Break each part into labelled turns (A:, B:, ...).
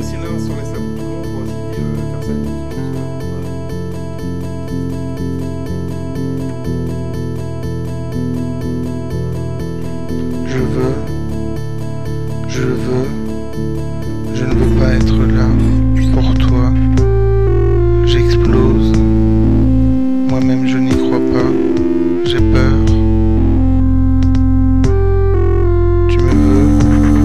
A: aussi là sur les salons de Toulon pour aussi faire ça.
B: Je ne veux pas être là pour toi. J'explose. Moi-même je n'y crois pas. J'ai peur. Tu me veux?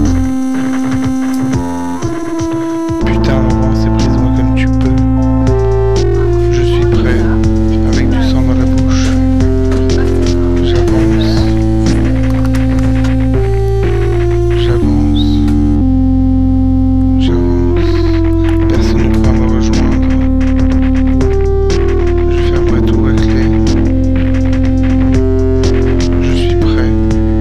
B: Putain, avance et brise-moi comme tu peux. Je suis prêt, avec du sang dans la bouche. J'avance. Personne ne pourra me rejoindre. Je fermerai tout à clé. Je suis prêt.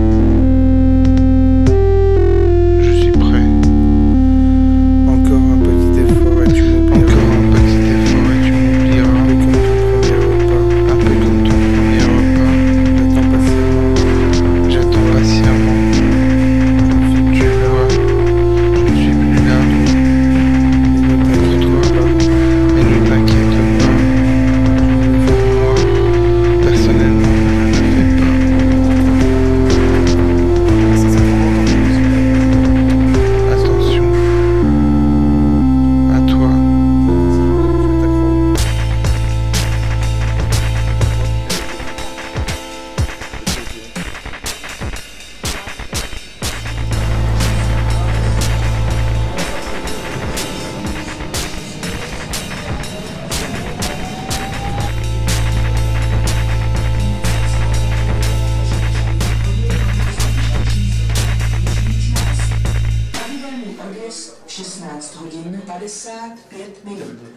B: Je suis prêt.
A: Encore un petit effort et tu m'oublieras.
B: Encore un petit effort et tu m'oublieras. Un peu comme ton premier repas.
A: J'attends patiemment.
B: J'attends patiemment. Tu vois, je ne suis plus là. Mais ne t'inquiète pas. Moi, personnellement, je ne le fais pas. Attention. À toi.
C: Pravidelný odjezd 16 hodin 55 minut.